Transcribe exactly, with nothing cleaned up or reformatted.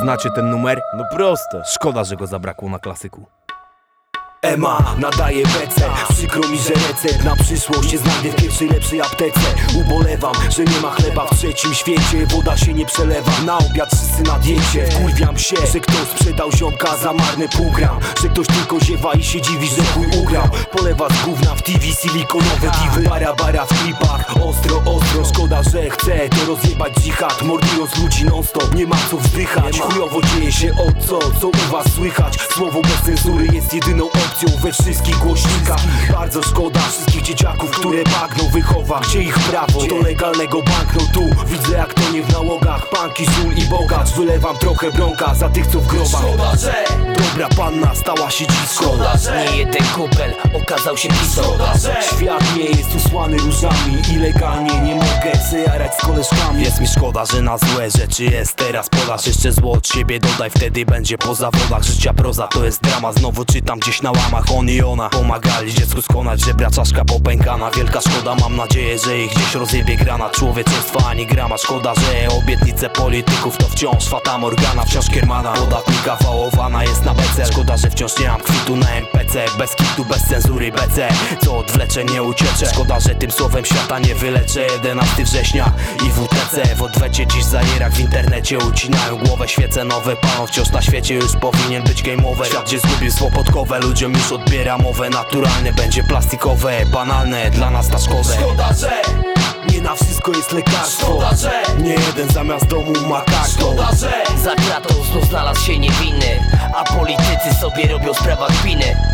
Znacie ten numer? No proste. Szkoda, że go zabrakło na klasyku. Ema nadaje bece, przykro mi, że recept na przyszłość się znajdę w pierwszej lepszej aptece. Ubolewam, że nie ma chleba w trzecim świecie, woda się nie przelewa, na obiad wszyscy na diecie. Wkurwiam się, że ktoś sprzedał ziomka za marne pół gram, że ktoś tylko ziewa i się dziwi, że chuj ugrał. Polewa z gówna w T V, silikonowe diwy, bara bara w klipach, ostro ostro. Szkoda, że chcę to rozjebać dżihad, mordując ludzi non stop, nie ma co wzdychać. Chujowo dzieje się o co, co u was słychać. Słowo bez cenzury jest jedyną opcją we wszystkich głośnikach. Bardzo szkoda wszystkich dzieciaków, które bagno wychowa. Gdzie ich prawo do legalnego banknotu? Widzę jak to nie w nałogach. Panki, sól i bogacz. Wylewam trochę bronka za tych co w grobach. Szkoda, że dobra panna stała się dzisko. Szkoda, że Nie jeden kupel okazał się pisą. Szkoda, że Świat nie jest usłany różami i legalnie nie mogę se jarać z koleżkami. Jest mi szkoda, że na złe rzeczy jest teraz podaż. Jeszcze zło od siebie dodaj, wtedy będzie po zawodach. Życia proza to jest drama, znowu czytam gdzieś na łamach. On i ona pomagali dziecku skonać, żebra czaszka popękana. Wielka szkoda, mam nadzieję, że ich gdzieś rozjebie grana. Człowieczeństwa ani grama, szkoda, że obietnice polityków to wciąż fata morgana. Wciąż kiermana, podatnika wałowana jest na bece. Szkoda, że wciąż nie mam kwitu na M P C. Bez kitu, bez cenzury B C, co odwleczę nie ucieczę. Szkoda, że tym słowem świata nie wyleczę. jedenastego września i W T C w odwecie dziś za jerak w internecie ucinają głowę. Świece nowe palą, wciąż na świecie już powinien być game over. Świat gdzie zgubił słopotkowe, ludziom już odbiera mowę. Naturalne będzie plastikowe, banalne dla nas na szkodę. Szkoda, że Nie na wszystko jest lekarstwo. Szkoda, że Nie jeden zamiast domu ma kartą. Szkoda, że Za kratą znów znalazł się niewinny, a politycy sobie robią z prawa kpiny.